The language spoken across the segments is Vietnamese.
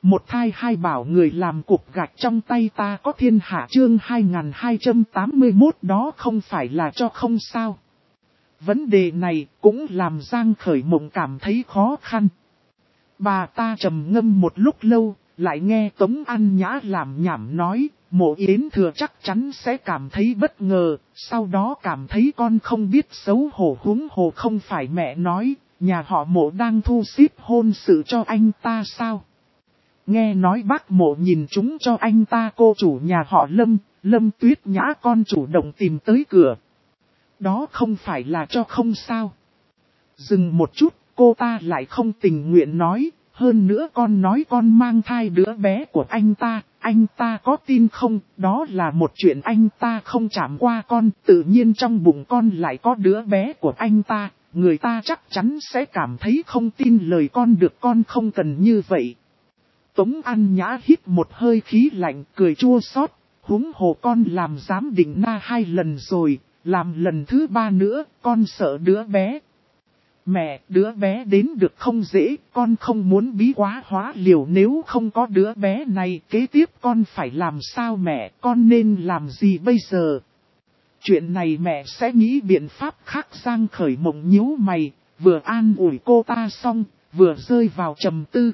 Một thai hai bảo người làm cục gạch trong tay ta có thiên hạ chương 2281 đó không phải là cho không sao. Vấn đề này cũng làm Giang Khởi Mộng cảm thấy khó khăn. Bà ta trầm ngâm một lúc lâu, lại nghe Tống An Nhã làm nhảm nói, Mộ Yến Thừa chắc chắn sẽ cảm thấy bất ngờ, sau đó cảm thấy con không biết xấu hổ, huống hồ không phải mẹ nói, nhà họ Mộ đang thu xếp hôn sự cho anh ta sao? Nghe nói bác Mộ nhìn chúng cho anh ta cô chủ nhà họ Lâm, Lâm Tuyết Nhã con chủ động tìm tới cửa. Đó không phải là cho không sao. Dừng một chút, cô ta lại không tình nguyện nói, hơn nữa con nói con mang thai đứa bé của anh ta có tin không? Đó là một chuyện anh ta không chạm qua con, tự nhiên trong bụng con lại có đứa bé của anh ta, người ta chắc chắn sẽ cảm thấy không tin lời con được, con không cần như vậy. Tống An Nhã hít một hơi khí lạnh, cười chua xót, huống hồ con làm giám định na 2 lần rồi, làm lần thứ 3 nữa, con sợ đứa bé. Mẹ, đứa bé đến được không dễ, con không muốn bí quá hóa liều, nếu không có đứa bé này, kế tiếp con phải làm sao mẹ, con nên làm gì bây giờ? Chuyện này mẹ sẽ nghĩ biện pháp khác. Giang Khởi Mộng nhíu mày, vừa an ủi cô ta xong, vừa rơi vào trầm tư.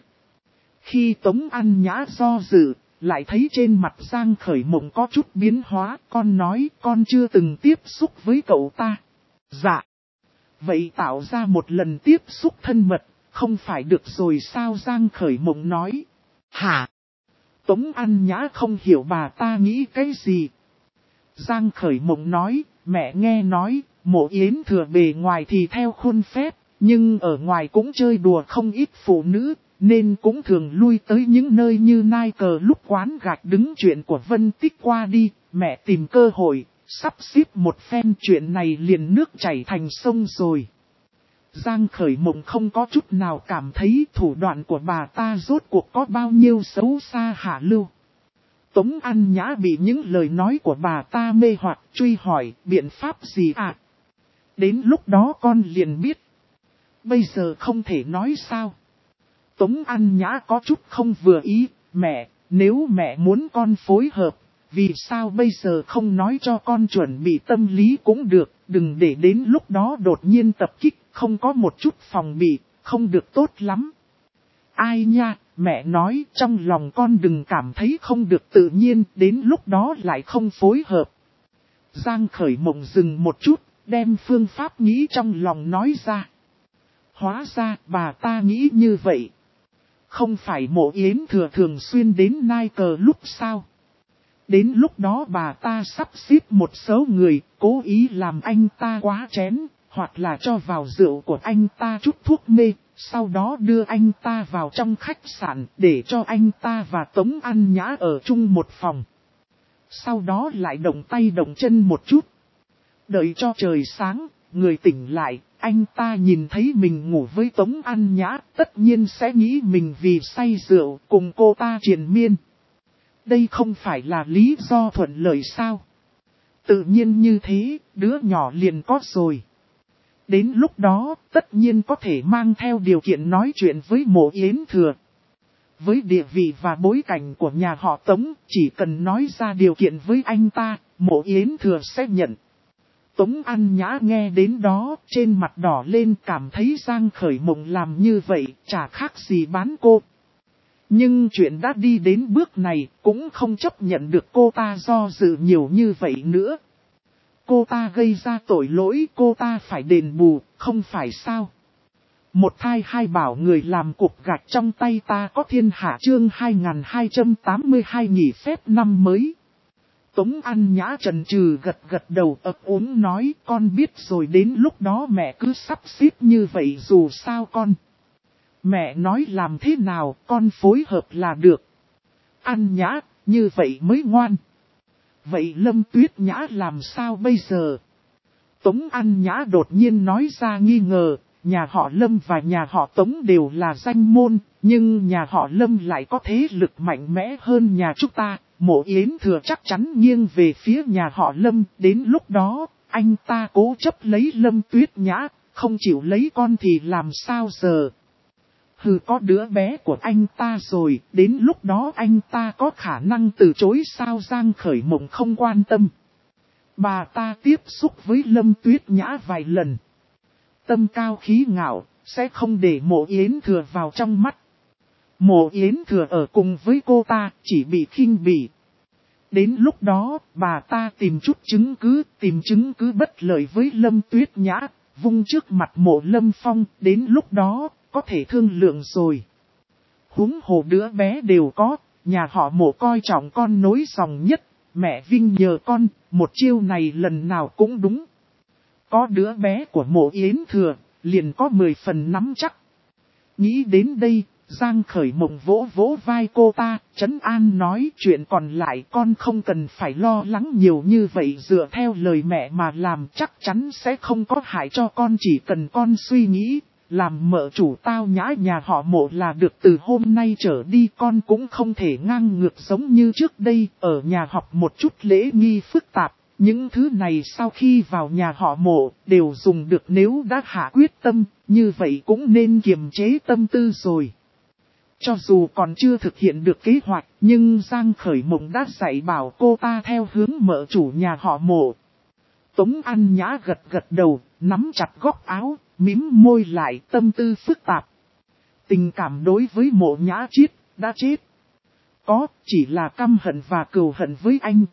Khi Tống An Nhã do dự, lại thấy trên mặt Giang Khởi Mộng có chút biến hóa, con nói con chưa từng tiếp xúc với cậu ta. Dạ. Vậy tạo ra một lần tiếp xúc thân mật, không phải được rồi sao? Giang Khởi Mộng nói. Hả? Tống An Nhã không hiểu bà ta nghĩ cái gì. Giang Khởi Mộng nói, mẹ nghe nói, Mộ Yến Thừa bề ngoài thì theo khuôn phép, nhưng ở ngoài cũng chơi đùa không ít phụ nữ, nên cũng thường lui tới những nơi như Nai Cờ lúc quán gạch đứng chuyện của Vân Tích qua đi, mẹ tìm cơ hội, sắp xếp một phen chuyện này liền nước chảy thành sông rồi. Giang Khởi Mộng không có chút nào cảm thấy thủ đoạn của bà ta rốt cuộc có bao nhiêu xấu xa hạ lưu. Tống An Nhã bị những lời nói của bà ta mê hoặc, truy hỏi biện pháp gì ạ? Đến lúc đó con liền biết. Bây giờ không thể nói sao? Tống An Nhã có chút không vừa ý, mẹ, nếu mẹ muốn con phối hợp, vì sao bây giờ không nói cho con chuẩn bị tâm lý cũng được, đừng để đến lúc đó đột nhiên tập kích, không có một chút phòng bị, không được tốt lắm. Ai nha, mẹ nói trong lòng con đừng cảm thấy không được tự nhiên, đến lúc đó lại không phối hợp. Giang Khởi Mộng dừng một chút, đem phương pháp nghĩ trong lòng nói ra. Hóa ra bà ta nghĩ như vậy. Không phải Mộ Yến Thừa thường xuyên đến Nai Cờ lúc sao? Đến lúc đó bà ta sắp xếp một số người, cố ý làm anh ta quá chén, hoặc là cho vào rượu của anh ta chút thuốc mê, sau đó đưa anh ta vào trong khách sạn để cho anh ta và Tống An Nhã ở chung một phòng. Sau đó lại động tay động chân một chút. Đợi cho trời sáng, người tỉnh lại, anh ta nhìn thấy mình ngủ với Tống An Nhã, tất nhiên sẽ nghĩ mình vì say rượu cùng cô ta triền miên. Đây không phải là lý do thuận lợi sao? Tự nhiên như thế, đứa nhỏ liền có rồi. Đến lúc đó, tất nhiên có thể mang theo điều kiện nói chuyện với Mộ Yến Thừa. Với địa vị và bối cảnh của nhà họ Tống, chỉ cần nói ra điều kiện với anh ta, Mộ Yến Thừa sẽ nhận. Tống An Nhã nghe đến đó, trên mặt đỏ lên, cảm thấy Giang Khởi Mộng làm như vậy, chả khác gì bán cô. Nhưng chuyện đã đi đến bước này, cũng không chấp nhận được cô ta do dự nhiều như vậy nữa. Cô ta gây ra tội lỗi, cô ta phải đền bù, không phải sao? Một thai hai bảo người làm cục gạch trong tay ta có thiên hạ chương 2282 nghỉ phép năm mới. Tống An Nhã chần chừ gật gật đầu ấp úng nói con biết rồi, đến lúc đó mẹ cứ sắp xếp như vậy dù sao con. Mẹ nói làm thế nào con phối hợp là được. An Nhã, như vậy mới ngoan. Vậy Lâm Tuyết Nhã làm sao bây giờ? Tống An Nhã đột nhiên nói ra nghi ngờ, nhà họ Lâm và nhà họ Tống đều là danh môn, nhưng nhà họ Lâm lại có thế lực mạnh mẽ hơn nhà chúng ta. Mộ Yến Thừa chắc chắn nghiêng về phía nhà họ Lâm, đến lúc đó, anh ta cố chấp lấy Lâm Tuyết Nhã, không chịu lấy con thì làm sao giờ? Hừ, có đứa bé của anh ta rồi, đến lúc đó anh ta có khả năng từ chối sao? Giang Khởi Mộng không quan tâm. Bà ta tiếp xúc với Lâm Tuyết Nhã vài lần. Tâm cao khí ngạo, sẽ không để Mộ Yến Thừa vào trong mắt. Mộ Yến Thừa ở cùng với cô ta, chỉ bị khinh bỉ. Đến lúc đó, bà ta tìm chút chứng cứ bất lợi với Lâm Tuyết Nhã, vung trước mặt Mộ Lâm Phong, đến lúc đó, có thể thương lượng rồi. Huống hồ đứa bé đều có, nhà họ Mộ coi trọng con nối dòng nhất, mẹ vinh nhờ con, một chiêu này lần nào cũng đúng. Có đứa bé của Mộ Yến Thừa, liền có 10 phần nắm chắc. Nghĩ đến đây, Giang Khởi Mộng vỗ vỗ vai cô ta, trấn an nói chuyện còn lại con không cần phải lo lắng nhiều như vậy, dựa theo lời mẹ mà làm chắc chắn sẽ không có hại cho con, chỉ cần con suy nghĩ, làm mợ chủ tao nhã nhà họ Mộ là được. Từ hôm nay trở đi con cũng không thể ngang ngược giống như trước đây, ở nhà học một chút lễ nghi phức tạp. Những thứ này sau khi vào nhà họ Mộ đều dùng được, nếu đã hạ quyết tâm, như vậy cũng nên kiềm chế tâm tư rồi. Cho dù còn chưa thực hiện được kế hoạch, nhưng Giang Khởi Mộng đã dạy bảo cô ta theo hướng mợ chủ nhà họ Mộ. Tống An Nhã gật gật đầu, nắm chặt góc áo, mím môi lại, tâm tư phức tạp. Tình cảm đối với Mộ Nhã Chiết đã chết. Có, chỉ là căm hận và cừu hận với anh.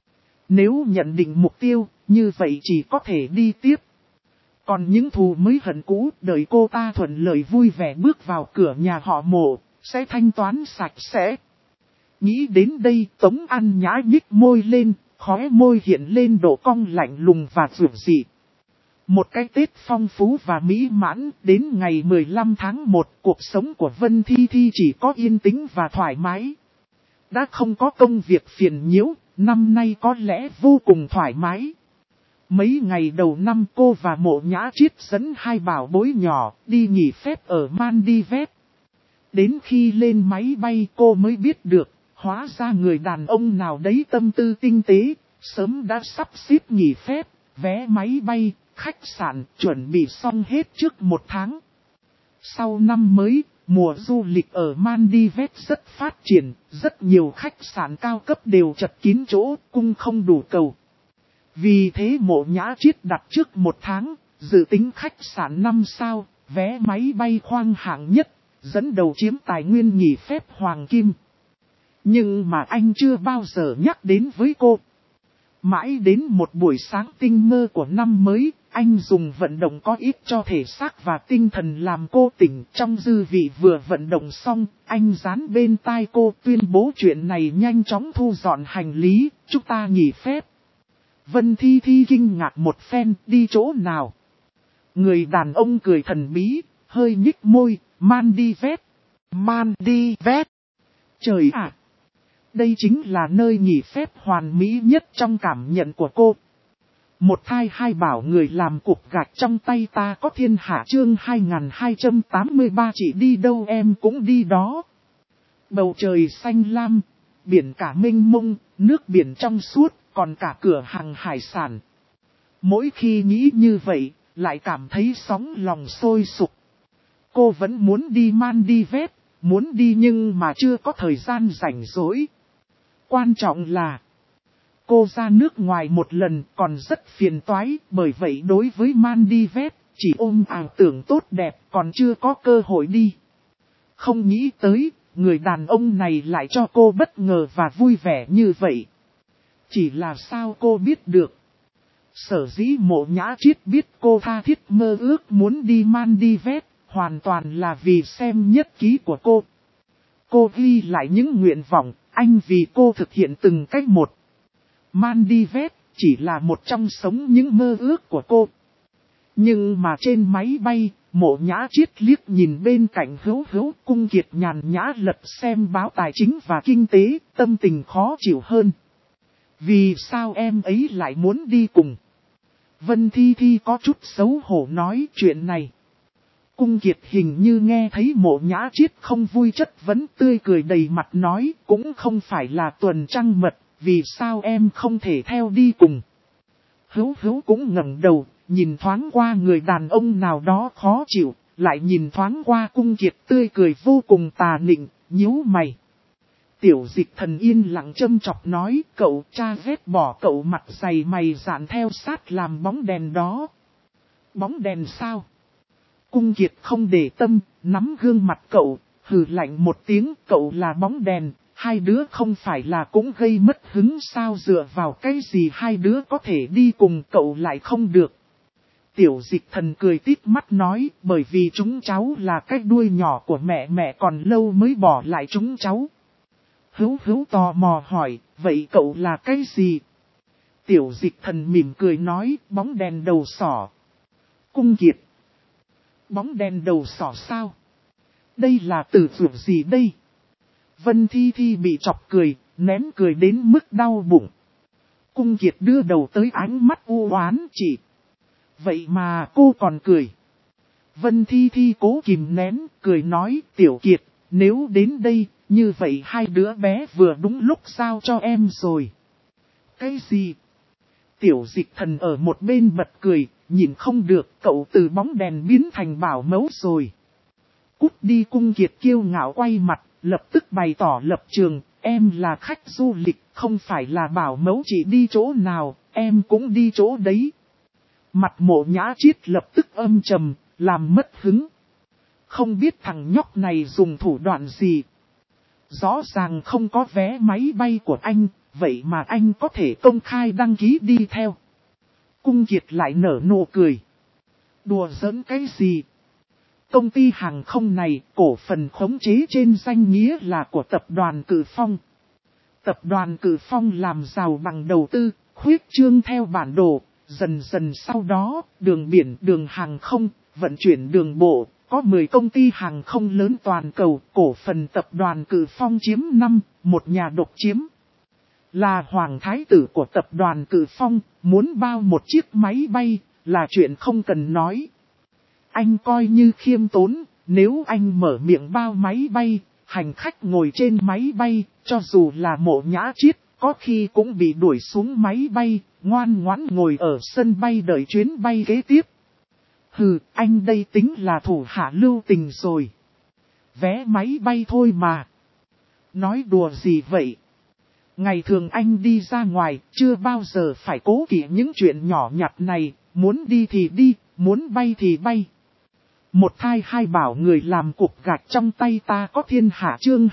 Nếu nhận định mục tiêu, như vậy chỉ có thể đi tiếp. Còn những thù mới hận cũ, đợi cô ta thuận lợi vui vẻ bước vào cửa nhà họ Mộ, sẽ thanh toán sạch sẽ. Nghĩ đến đây, Tống An Nhã nhích môi lên, khóe môi hiện lên độ cong lạnh lùng và dịu dị. Một cái Tết phong phú và mỹ mãn, đến ngày 15 tháng 1, cuộc sống của Vân Thi Thi chỉ có yên tĩnh và thoải mái. Đã không có công việc phiền nhiễu, năm nay có lẽ vô cùng thoải mái. Mấy ngày đầu năm cô và Mộ Nhã Chiết dẫn hai bảo bối nhỏ đi nghỉ phép ở Maldives. Đến khi lên máy bay cô mới biết được, hóa ra người đàn ông nào đấy tâm tư tinh tế, sớm đã sắp xếp nghỉ phép, vé máy bay, khách sạn chuẩn bị xong hết trước 1 tháng. Sau năm mới, mùa du lịch ở Maldives rất phát triển, rất nhiều khách sạn cao cấp đều chật kín chỗ, cung không đủ cầu. Vì thế Mộ Nhã Chiết đặt trước 1 tháng, dự tính khách sạn 5 sao, vé máy bay khoang hạng nhất, dẫn đầu chiếm tài nguyên nghỉ phép hoàng kim. Nhưng mà anh chưa bao giờ nhắc đến với cô. Mãi đến một buổi sáng tinh mơ của năm mới, anh dùng vận động có ích cho thể xác và tinh thần làm cô tỉnh. Trong dư vị vừa vận động xong, anh dán bên tai cô tuyên bố chuyện này, nhanh chóng thu dọn hành lý, chúng ta nghỉ phép. Vân Thi Thi kinh ngạc một phen, đi chỗ nào? Người đàn ông cười thần bí, hơi nhích môi, Maldives. Maldives. Trời ạ! Đây chính là nơi nghỉ phép hoàn mỹ nhất trong cảm nhận của cô. Một thai hai bảo người làm cục gạch trong tay ta có thiên hạ, chương 2283, chị đi đâu em cũng đi đó. Bầu trời xanh lam, biển cả mênh mông, nước biển trong suốt, còn cả cửa hàng hải sản. Mỗi khi nghĩ như vậy, lại cảm thấy sóng lòng sôi sục. Cô vẫn muốn đi Maldives, muốn đi nhưng mà chưa có thời gian rảnh rỗi. Quan trọng là, cô ra nước ngoài một lần còn rất phiền toái, bởi vậy đối với Maldives, chỉ ôm ảo tưởng tốt đẹp còn chưa có cơ hội đi. Không nghĩ tới, người đàn ông này lại cho cô bất ngờ và vui vẻ như vậy. Chỉ là sao cô biết được? Sở dĩ Mộ Nhã Chiết biết cô tha thiết mơ ước muốn đi Maldives, hoàn toàn là vì xem nhất ký của cô. Cô ghi lại những nguyện vọng, anh vì cô thực hiện từng cách một. Maldives chỉ là một trong số những mơ ước của cô. Nhưng mà trên máy bay, Mộ Nhã Chiết liếc nhìn bên cạnh Hữu Cung Kiệt nhàn nhã lật xem báo tài chính và kinh tế, tâm tình khó chịu hơn. Vì sao em ấy lại muốn đi cùng? Vân Thi Thi có chút xấu hổ nói chuyện này. Cung Kiệt hình như nghe thấy Mộ Nhã Chiết không vui, chất vấn, tươi cười đầy mặt nói, cũng không phải là tuần trăng mật, vì sao em không thể theo đi cùng? Hữu cũng ngẩng đầu, nhìn thoáng qua người đàn ông nào đó khó chịu, lại nhìn thoáng qua Cung Kiệt tươi cười vô cùng tà nịnh, nhíu mày. Tiểu Dịch Thần yên lặng châm chọc nói, cậu cha ghét bỏ cậu mặt dày mày dạn theo sát làm bóng đèn đó. Bóng đèn sao? Cung Kiệt không để tâm, nắm gương mặt cậu, hừ lạnh một tiếng, cậu là bóng đèn, hai đứa không phải là cũng gây mất hứng sao, dựa vào cái gì hai đứa có thể đi cùng cậu lại không được. Tiểu Dịch Thần cười tít mắt nói, bởi vì chúng cháu là cái đuôi nhỏ của mẹ còn lâu mới bỏ lại chúng cháu. Hữu tò mò hỏi, vậy cậu là cái gì? Tiểu Dịch Thần mỉm cười nói, bóng đèn đầu sỏ. Cung Kiệt. Bóng đèn đầu sỏ sao? Đây là từ vượt gì đây? Vân Thi Thi bị chọc cười, nén cười đến mức đau bụng. Cung Kiệt đưa đầu tới ánh mắt u oán chị. Vậy mà cô còn cười. Vân Thi Thi cố kìm nén, cười nói, Tiểu Kiệt, nếu đến đây, như vậy hai đứa bé vừa đúng lúc giao cho em rồi. Cái gì? Tiểu Dịch Thần ở một bên bật cười, nhìn không được, cậu từ bóng đèn biến thành bảo mẫu rồi. Cút đi. Cung Kiệt kiêu ngạo quay mặt, lập tức bày tỏ lập trường, em là khách du lịch, không phải là bảo mẫu, chỉ đi chỗ nào, em cũng đi chỗ đấy. Mặt Mộ Nhã Chiết lập tức âm trầm, làm mất hứng. Không biết thằng nhóc này dùng thủ đoạn gì. Rõ ràng không có vé máy bay của anh, vậy mà anh có thể công khai đăng ký đi theo. Cung Kiệt lại nở nụ cười. Đùa giỡn cái gì? Công ty hàng không này, cổ phần khống chế trên danh nghĩa là của tập đoàn Cử Phong. Tập đoàn Cử Phong làm giàu bằng đầu tư, khuyết trương theo bản đồ, dần dần sau đó, đường biển, đường hàng không, vận chuyển đường bộ, có 10 công ty hàng không lớn toàn cầu, cổ phần tập đoàn Cử Phong chiếm 5, một nhà độc chiếm. Là hoàng thái tử của tập đoàn Cử Phong, muốn bao một chiếc máy bay, là chuyện không cần nói. Anh coi như khiêm tốn, nếu anh mở miệng bao máy bay, hành khách ngồi trên máy bay, cho dù là Mộ Nhã Chiết, có khi cũng bị đuổi xuống máy bay, ngoan ngoãn ngồi ở sân bay đợi chuyến bay kế tiếp. Hừ, anh đây tính là thủ hạ lưu tình rồi. Vé máy bay thôi mà. Nói đùa gì vậy? Ngày thường anh đi ra ngoài, chưa bao giờ phải cố kỵ những chuyện nhỏ nhặt này, muốn đi thì đi, muốn bay thì bay. Một thai hai bảo người làm cục gạch trong tay ta có thiên hạ chương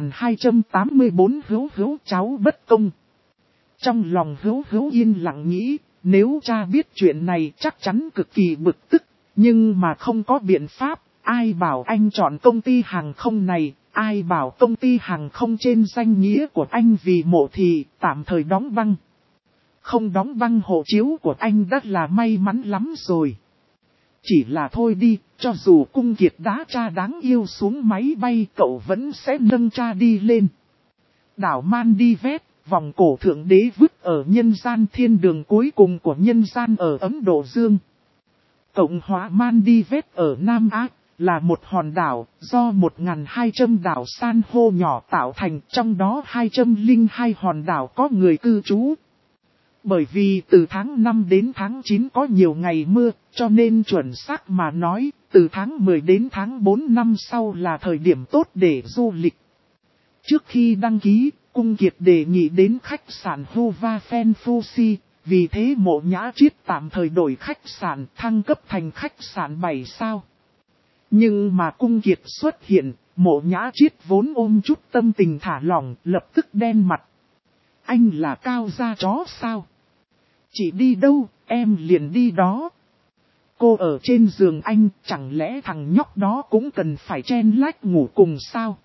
2284 hữu cháu bất công. Trong lòng hữu yên lặng nghĩ, nếu cha biết chuyện này chắc chắn cực kỳ bực tức, nhưng mà không có biện pháp, ai bảo anh chọn công ty hàng không này, ai bảo công ty hàng không trên danh nghĩa của anh vì Mộ thì tạm thời đóng băng. Không đóng băng hộ chiếu của anh đã là may mắn lắm rồi. Chỉ là thôi đi, cho dù Cung Kiệt đá cha đáng yêu xuống máy bay cậu vẫn sẽ nâng cha đi lên. Đảo Maldives, vòng cổ thượng đế vứt ở nhân gian thiên đường cuối cùng của nhân gian ở Ấn Độ Dương. Cộng hòa Maldives ở Nam Á, là một hòn đảo do 1.200 đảo san hô nhỏ tạo thành, trong đó 202 hòn đảo có người cư trú. Bởi vì từ tháng 5 đến tháng 9 có nhiều ngày mưa, cho nên chuẩn xác mà nói, từ tháng 10 đến tháng 4 năm sau là thời điểm tốt để du lịch. Trước khi đăng ký, Cung Kiệt đề nghị đến khách sạn Hova Phenfusi, vì thế Mộ Nhã Chiết tạm thời đổi khách sạn thăng cấp thành khách sạn 7 sao. Nhưng mà Cung Kiệt xuất hiện, Mộ Nhã Chiết vốn ôm chút tâm tình thả lỏng, lập tức đen mặt. Anh là cao gia chó sao? Chị đi đâu, em liền đi đó. Cô ở trên giường anh, chẳng lẽ thằng nhóc đó cũng cần phải chen lách ngủ cùng sao?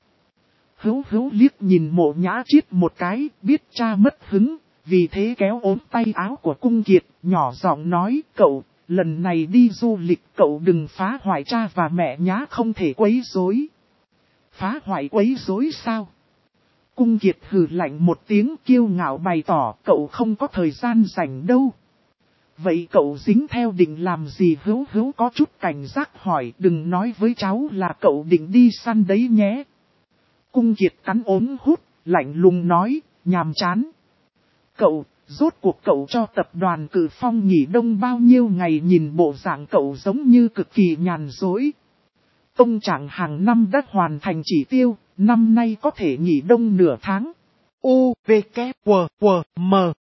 Hữu liếc nhìn Mộ Nhã Chiết một cái, biết cha mất hứng, vì thế kéo ốm tay áo của Cung Kiệt, nhỏ giọng nói, cậu, lần này đi du lịch cậu đừng phá hoại cha và mẹ nhá, không thể quấy rối. Phá hoại quấy rối sao? Cung Kiệt hừ lạnh một tiếng kiêu ngạo bày tỏ cậu không có thời gian rảnh đâu. Vậy cậu dính theo định làm gì? Hữu có chút cảnh giác hỏi, đừng nói với cháu là cậu định đi săn đấy nhé. Cung Kiệt cắn ốm hút, lạnh lùng nói, nhàm chán. Cậu, rốt cuộc cậu cho tập đoàn Cử Phong nghỉ đông bao nhiêu ngày, nhìn bộ dạng cậu giống như cực kỳ nhàn dối. công trạng hàng năm đã hoàn thành chỉ tiêu, năm nay có thể nghỉ đông nửa tháng. U, V, K, W, W, M.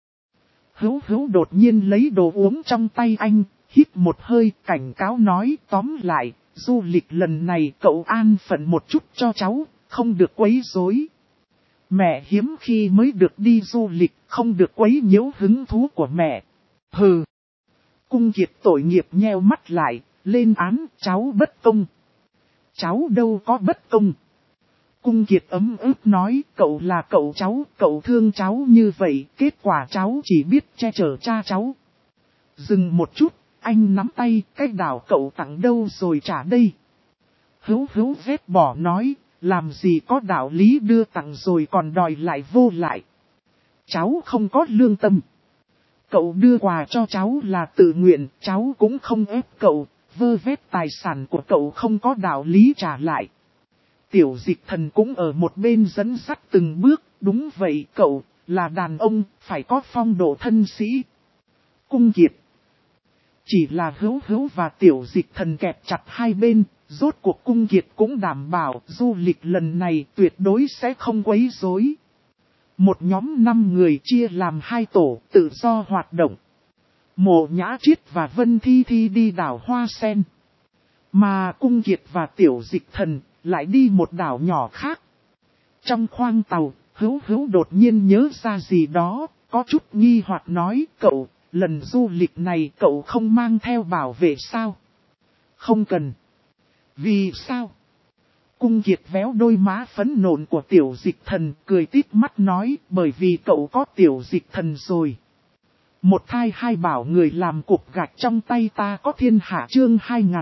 Hữu đột nhiên lấy đồ uống trong tay anh, hít một hơi cảnh cáo nói tóm lại, du lịch lần này cậu an phận một chút cho cháu, không được quấy rối. Mẹ hiếm khi mới được đi du lịch, không được quấy nhiễu hứng thú của mẹ. Hừ. Cung Kiệt tội nghiệp nheo mắt lại, lên án cháu bất công. Cháu đâu có bất công. Cung Kiệt ấm ức nói cậu là cậu cháu, cậu thương cháu như vậy, kết quả cháu chỉ biết che chở cha cháu. Dừng một chút, anh nắm tay, cái đảo cậu tặng đâu rồi trả đây. Hữu vết bỏ nói, làm gì có đạo lý đưa tặng rồi còn đòi lại vô lại. Cháu không có lương tâm. Cậu đưa quà cho cháu là tự nguyện, cháu cũng không ép cậu, vơ vét tài sản của cậu không có đạo lý trả lại. Tiểu Dịch Thần cũng ở một bên dẫn dắt từng bước, đúng vậy cậu, là đàn ông, phải có phong độ thân sĩ. Cung Kiệt. Chỉ là Hữu và Tiểu Dịch Thần kẹp chặt hai bên, rốt cuộc Cung Kiệt cũng đảm bảo du lịch lần này tuyệt đối sẽ không quấy rối. Một nhóm 5 người chia làm 2 tổ tự do hoạt động. Mộ Nhã Triết và Vân Thi Thi đi đảo Hoa Sen. Mà Cung Kiệt và Tiểu Dịch Thần lại đi một đảo nhỏ khác. Trong khoang tàu, Hữu đột nhiên nhớ ra gì đó, có chút nghi hoặc nói cậu, lần du lịch này cậu không mang theo bảo vệ sao? Không cần. Vì sao? Cung Kiệt véo đôi má phấn nộn của Tiểu Dịch Thần, cười tít mắt nói, bởi vì cậu có Tiểu Dịch Thần rồi. Một thai hai bảo người làm cục gạch trong tay ta có thiên hạ chương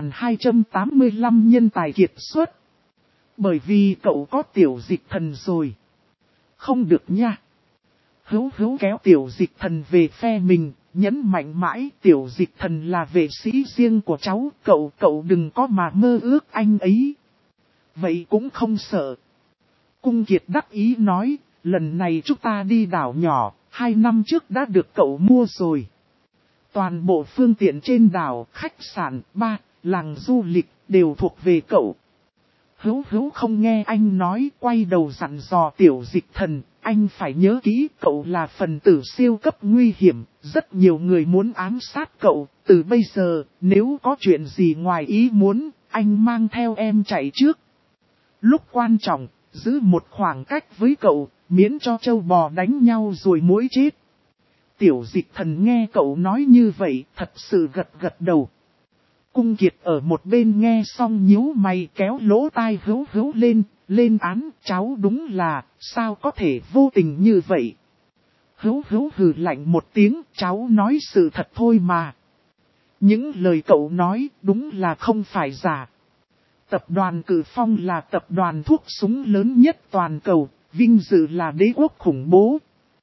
2285 nhân tài kiệt xuất. Bởi vì cậu có Tiểu Dịch Thần rồi. Không được nha. Hữu kéo Tiểu Dịch Thần về phe mình, nhấn mạnh mãi Tiểu Dịch Thần là vệ sĩ riêng của cháu, cậu đừng có mà mơ ước anh ấy. Vậy cũng không sợ. Cung Kiệt đắc ý nói, lần này chúng ta đi đảo nhỏ, 2 năm trước đã được cậu mua rồi. Toàn bộ phương tiện trên đảo, khách sạn, bar, làng du lịch, đều thuộc về cậu. Hữu không nghe anh nói, quay đầu dặn dò Tiểu Dịch Thần, anh phải nhớ kỹ cậu là phần tử siêu cấp nguy hiểm, rất nhiều người muốn ám sát cậu, từ bây giờ, nếu có chuyện gì ngoài ý muốn, anh mang theo em chạy trước. Lúc quan trọng, giữ một khoảng cách với cậu, miễn cho trâu bò đánh nhau rồi muỗi chết. Tiểu Dịch Thần nghe cậu nói như vậy, thật sự gật đầu. Cung Kiệt ở một bên nghe xong nhíu mày kéo lỗ tai Hữu lên án, cháu đúng là, sao có thể vô tình như vậy. Hữu hừ lạnh một tiếng, cháu nói sự thật thôi mà. Những lời cậu nói đúng là không phải giả. Tập đoàn Cử Phong là tập đoàn thuốc súng lớn nhất toàn cầu, vinh dự là đế quốc khủng bố.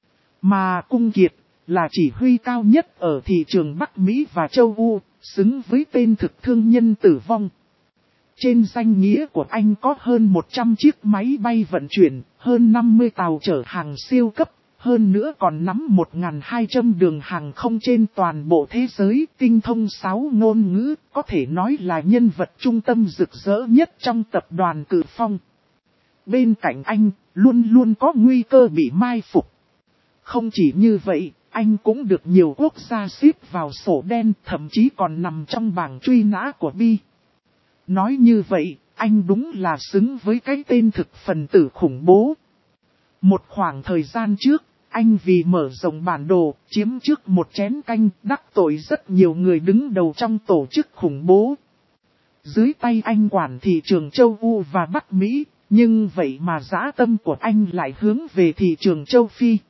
Mà Cung Kiệt là chỉ huy cao nhất ở thị trường Bắc Mỹ và châu Âu, xứng với tên thực thương nhân tử vong. Trên danh nghĩa của anh có hơn 100 chiếc máy bay vận chuyển, hơn 50 tàu chở hàng siêu cấp, hơn nữa còn nắm 1.200 đường hàng không trên toàn bộ thế giới, tinh thông 6 ngôn ngữ, có thể nói là nhân vật trung tâm rực rỡ nhất trong tập đoàn Cử Phong. Bên cạnh anh, luôn luôn có nguy cơ bị mai phục. Không chỉ như vậy, anh cũng được nhiều quốc gia xếp vào sổ đen, thậm chí còn nằm trong bảng truy nã của Bi. Nói như vậy, anh đúng là xứng với cái tên thực phần tử khủng bố. Một khoảng thời gian trước, anh vì mở rộng bản đồ, chiếm trước một chén canh, đắc tội rất nhiều người đứng đầu trong tổ chức khủng bố. Dưới tay anh quản thị trường châu Âu và Bắc Mỹ, nhưng vậy mà dã tâm của anh lại hướng về thị trường châu Phi.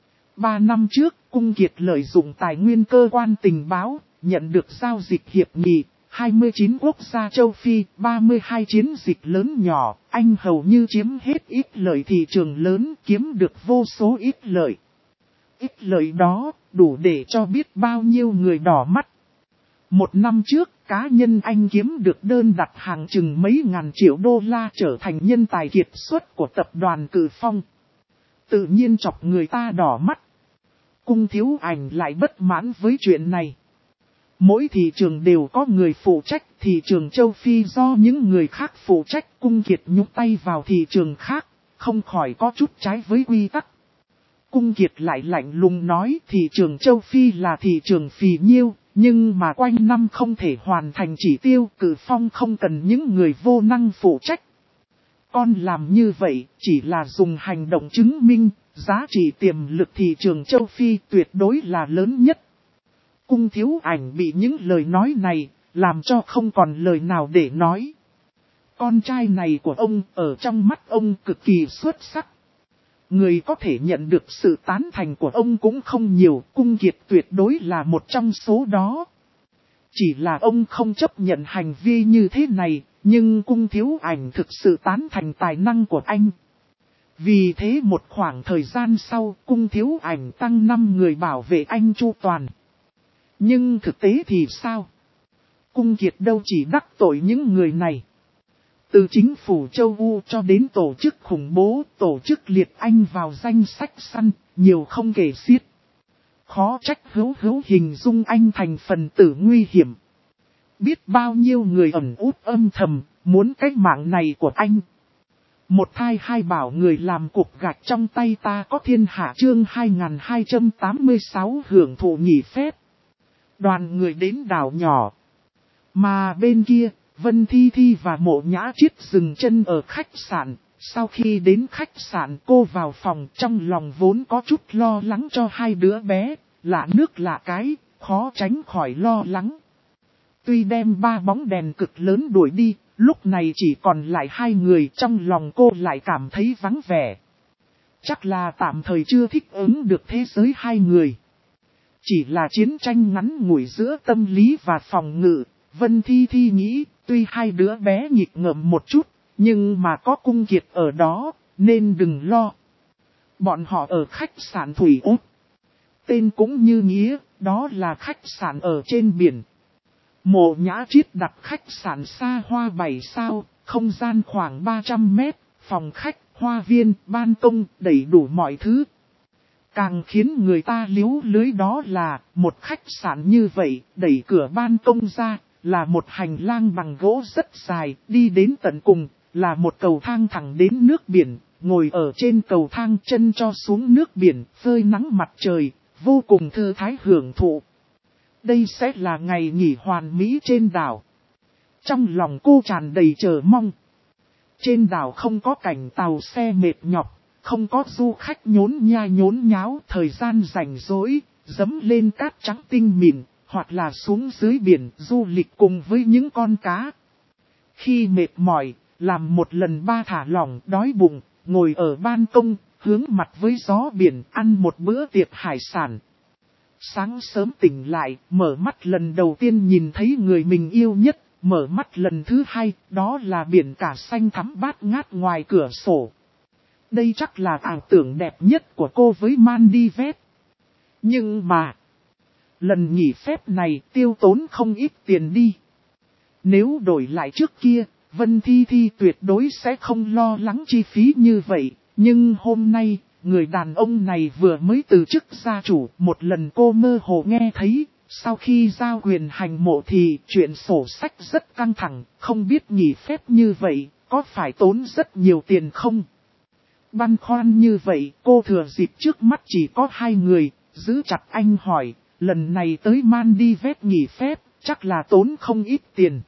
3 năm trước, Cung Kiệt lợi dụng tài nguyên cơ quan tình báo, nhận được giao dịch hiệp nghị, 29 quốc gia châu Phi, 32 chiến dịch lớn nhỏ, anh hầu như chiếm hết ít lợi thị trường lớn, kiếm được vô số ít lợi. Ít lợi đó, đủ để cho biết bao nhiêu người đỏ mắt. 1 năm trước, cá nhân anh kiếm được đơn đặt hàng chừng mấy ngàn triệu đô la trở thành nhân tài kiệt xuất của tập đoàn Cử Phong. Tự nhiên chọc người ta đỏ mắt. Cung Thiếu Ảnh lại bất mãn với chuyện này. Mỗi thị trường đều có người phụ trách, thị trường châu Phi do những người khác phụ trách. Cung Kiệt nhúc tay vào thị trường khác, không khỏi có chút trái với quy tắc. Cung Kiệt lại lạnh lùng nói thị trường châu Phi là thị trường phì nhiêu, nhưng mà quanh năm không thể hoàn thành chỉ tiêu, Cử Phong không cần những người vô năng phụ trách. Con làm như vậy chỉ là dùng hành động chứng minh, giá trị tiềm lực thị trường châu Phi tuyệt đối là lớn nhất. Cung Thiếu Ảnh bị những lời nói này, làm cho không còn lời nào để nói. Con trai này của ông ở trong mắt ông cực kỳ xuất sắc. Người có thể nhận được sự tán thành của ông cũng không nhiều, Cung Kiệt tuyệt đối là một trong số đó. Chỉ là ông không chấp nhận hành vi như thế này, nhưng Cung Thiếu Ảnh thực sự tán thành tài năng của anh. Vì thế một khoảng thời gian sau, Cung Thiếu Ảnh tăng 5 người bảo vệ anh chu toàn. Nhưng thực tế thì sao? Cung Kiệt đâu chỉ đắc tội những người này. Từ chính phủ châu Âu cho đến tổ chức khủng bố, tổ chức liệt anh vào danh sách săn, nhiều không kể xiết. Khó trách Hữu hình dung anh thành phần tử nguy hiểm. Biết bao nhiêu người ẩn út âm thầm, muốn cái mạng này của anh. Một thai hai bảo người làm cục gạch trong tay ta có thiên hạ chương 2286 hưởng thụ nghỉ phép. Đoàn người đến đảo nhỏ. Mà bên kia, Vân Thi Thi và Mộ Nhã Chiết dừng chân ở khách sạn. Sau khi đến khách sạn cô vào phòng trong lòng vốn có chút lo lắng cho hai đứa bé. Lạ nước lạ cái, khó tránh khỏi lo lắng. Tuy đem 3 bóng đèn cực lớn đuổi đi, lúc này chỉ còn lại 2 người, trong lòng cô lại cảm thấy vắng vẻ. Chắc là tạm thời chưa thích ứng được thế giới 2 người. Chỉ là chiến tranh ngắn ngủi giữa tâm lý và phòng ngự, Vân Thi Thi nghĩ, tuy hai đứa bé nghịch ngợm một chút, nhưng mà có Cung Kiệt ở đó, nên đừng lo. Bọn họ ở khách sạn Thủy Úc. Tên cũng như nghĩa, đó là khách sạn ở trên biển. Mộ Nhã Chiết đặt khách sạn xa hoa 7 sao, không gian khoảng 300 mét, phòng khách, hoa viên, ban công, đầy đủ mọi thứ. Càng khiến người ta liếu lưới đó là, một khách sạn như vậy, đẩy cửa ban công ra, là một hành lang bằng gỗ rất dài, đi đến tận cùng, là một cầu thang thẳng đến nước biển, ngồi ở trên cầu thang chân cho xuống nước biển, phơi nắng mặt trời, vô cùng thư thái hưởng thụ. Đây sẽ là ngày nghỉ hoàn mỹ trên đảo. Trong lòng cô tràn đầy chờ mong. Trên đảo không có cảnh tàu xe mệt nhọc, không có du khách nhốn nha nhốn nháo, thời gian rảnh rỗi, dẫm lên cát trắng tinh mịn, hoặc là xuống dưới biển du lịch cùng với những con cá. Khi mệt mỏi, làm một lần ba thả lỏng đói bụng, ngồi ở ban công, hướng mặt với gió biển, ăn một bữa tiệc hải sản. Sáng sớm tỉnh lại, mở mắt lần đầu tiên nhìn thấy người mình yêu nhất, mở mắt lần thứ hai, đó là biển cả xanh thắm bát ngát ngoài cửa sổ. Đây chắc là ảo tưởng đẹp nhất của cô với Maldives. Nhưng mà, lần nghỉ phép này tiêu tốn không ít tiền đi. Nếu đổi lại trước kia, Vân Thi Thi tuyệt đối sẽ không lo lắng chi phí như vậy. Nhưng hôm nay, người đàn ông này vừa mới từ chức gia chủ, một lần cô mơ hồ nghe thấy, sau khi giao quyền hành mộ thì chuyện sổ sách rất căng thẳng, không biết nghỉ phép như vậy, có phải tốn rất nhiều tiền không? Băn khoăn như vậy, cô thừa dịp trước mắt chỉ có 2 người, giữ chặt anh hỏi, lần này tới Maldives nghỉ phép, chắc là tốn không ít tiền.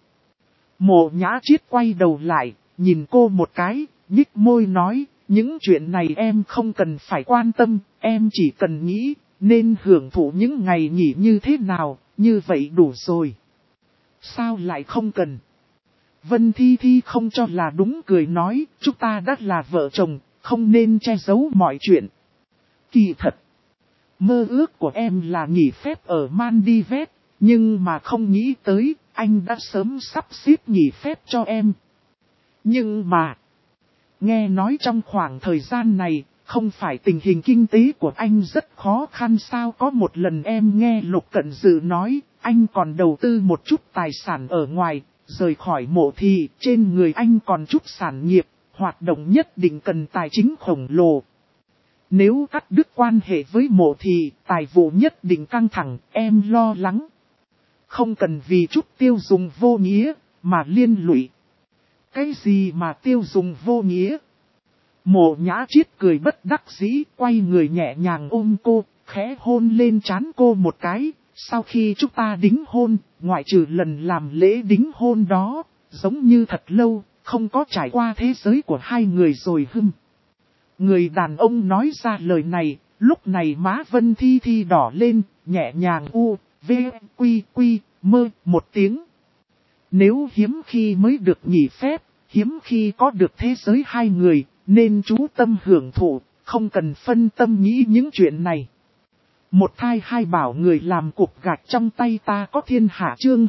Mộ Nhã Chiết quay đầu lại, nhìn cô một cái, nhích môi nói, những chuyện này em không cần phải quan tâm, em chỉ cần nghĩ, nên hưởng thụ những ngày nghỉ như thế nào, như vậy đủ rồi. Sao lại không cần? Vân Thi Thi không cho là đúng cười nói, chúng ta đã là vợ chồng, không nên che giấu mọi chuyện. Kỳ thật, mơ ước của em là nghỉ phép ở Maldives, nhưng mà không nghĩ tới, anh đã sớm sắp xếp nghỉ phép cho em. Nhưng mà, nghe nói trong khoảng thời gian này, không phải tình hình kinh tế của anh rất khó khăn sao? Có một lần em nghe Lục Cận Dự nói, anh còn đầu tư một chút tài sản ở ngoài, rời khỏi mộ thì trên người anh còn chút sản nghiệp, hoạt động nhất định cần tài chính khổng lồ. Nếu cắt đứt quan hệ với mộ thì tài vụ nhất định căng thẳng, em lo lắng. không cần vì chút tiêu dùng vô nghĩa, mà liên lụy. Cái gì mà tiêu dùng vô nghĩa? Mộ Nhã Chiết cười bất đắc dĩ, quay người nhẹ nhàng ôm cô, khẽ hôn lên trán cô một cái. Sau khi chúng ta đính hôn, ngoại trừ lần làm lễ đính hôn đó, giống như thật lâu, không có trải qua thế giới của hai người rồi hưng. Người đàn ông nói ra lời này, lúc này má Vân Thi Thi đỏ lên, nhẹ nhàng u, v, quy, quy, mơ, một tiếng. Nếu hiếm khi mới được nghỉ phép, hiếm khi có được thế giới hai người, nên chú tâm hưởng thụ, không cần phân tâm nghĩ những chuyện này. Một thai hai bảo người làm cục gạch trong tay ta có thiên hạ chương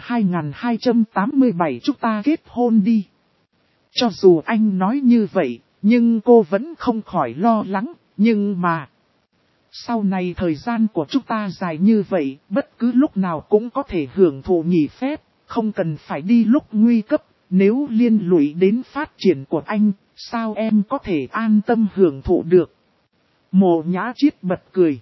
2287 chúng ta kết hôn đi. Cho dù anh nói như vậy, nhưng cô vẫn không khỏi lo lắng, nhưng mà... Sau này thời gian của chúng ta dài như vậy, bất cứ lúc nào cũng có thể hưởng thụ nghỉ phép, không cần phải đi lúc nguy cấp, nếu liên lụy đến phát triển của anh, sao em có thể an tâm hưởng thụ được? Mộ Nhã Chiết bật cười.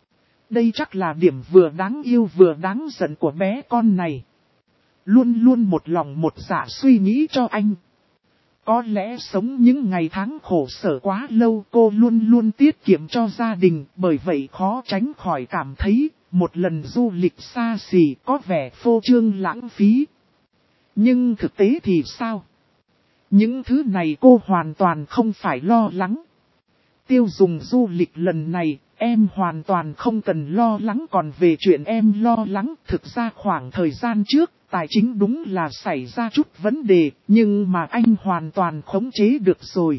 Đây chắc là điểm vừa đáng yêu vừa đáng giận của bé con này. Luôn luôn một lòng một dạ suy nghĩ cho anh. Có lẽ sống những ngày tháng khổ sở quá lâu cô luôn luôn tiết kiệm cho gia đình, bởi vậy khó tránh khỏi cảm thấy một lần du lịch xa xỉ có vẻ phô trương lãng phí. Nhưng thực tế thì sao? Những thứ này cô hoàn toàn không phải lo lắng. Tiêu dùng du lịch lần này, em hoàn toàn không cần lo lắng, còn về chuyện em lo lắng, thực ra khoảng thời gian trước, tài chính đúng là xảy ra chút vấn đề, nhưng mà anh hoàn toàn khống chế được rồi.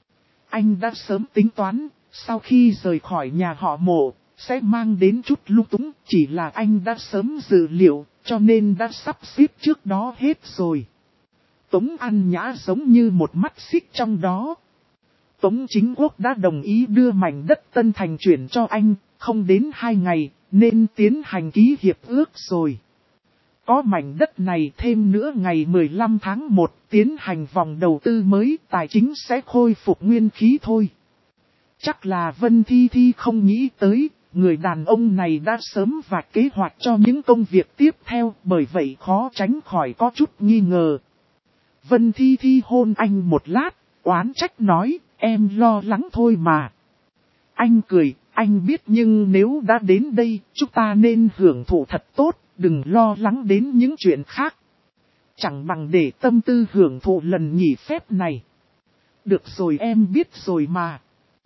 Anh đã sớm tính toán, sau khi rời khỏi nhà họ Mộ, sẽ mang đến chút lung túng, chỉ là anh đã sớm dự liệu, cho nên đã sắp xếp trước đó hết rồi. Tống An Nhã giống như một mắt xích trong đó. Tống Chính Quốc đã đồng ý đưa mảnh đất Tân Thành chuyển cho anh, không đến 2 ngày, nên tiến hành ký hiệp ước rồi. Có mảnh đất này thêm nữa ngày 15 tháng 1 tiến hành vòng đầu tư mới, tài chính sẽ khôi phục nguyên khí thôi. Chắc là Vân Thi Thi không nghĩ tới, người đàn ông này đã sớm vạch kế hoạch cho những công việc tiếp theo, bởi vậy khó tránh khỏi có chút nghi ngờ. Vân Thi Thi hôn anh một lát, oán trách nói, em lo lắng thôi mà. Anh cười, anh biết nhưng nếu đã đến đây, chúng ta nên hưởng thụ thật tốt, đừng lo lắng đến những chuyện khác. Chẳng bằng để tâm tư hưởng thụ lần nghỉ phép này. Được rồi, em biết rồi mà.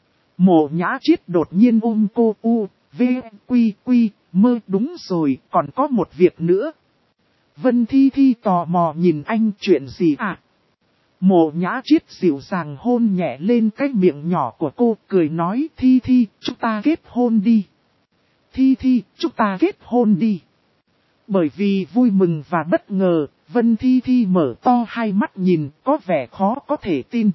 Mộ Nhã Chiết đột nhiên ôm cô u, v, quy, quy, mơ, đúng rồi, còn có một việc nữa. Vân Thi Thi tò mò nhìn anh, chuyện gì à? Mộ Nhã Chiết dịu dàng hôn nhẹ lên cái miệng nhỏ của cô, cười nói, Thi Thi, chúng ta kết hôn đi. Thi Thi, chúng ta kết hôn đi. Bởi vì vui mừng và bất ngờ, Vân Thi Thi mở to hai mắt nhìn, có vẻ khó có thể tin.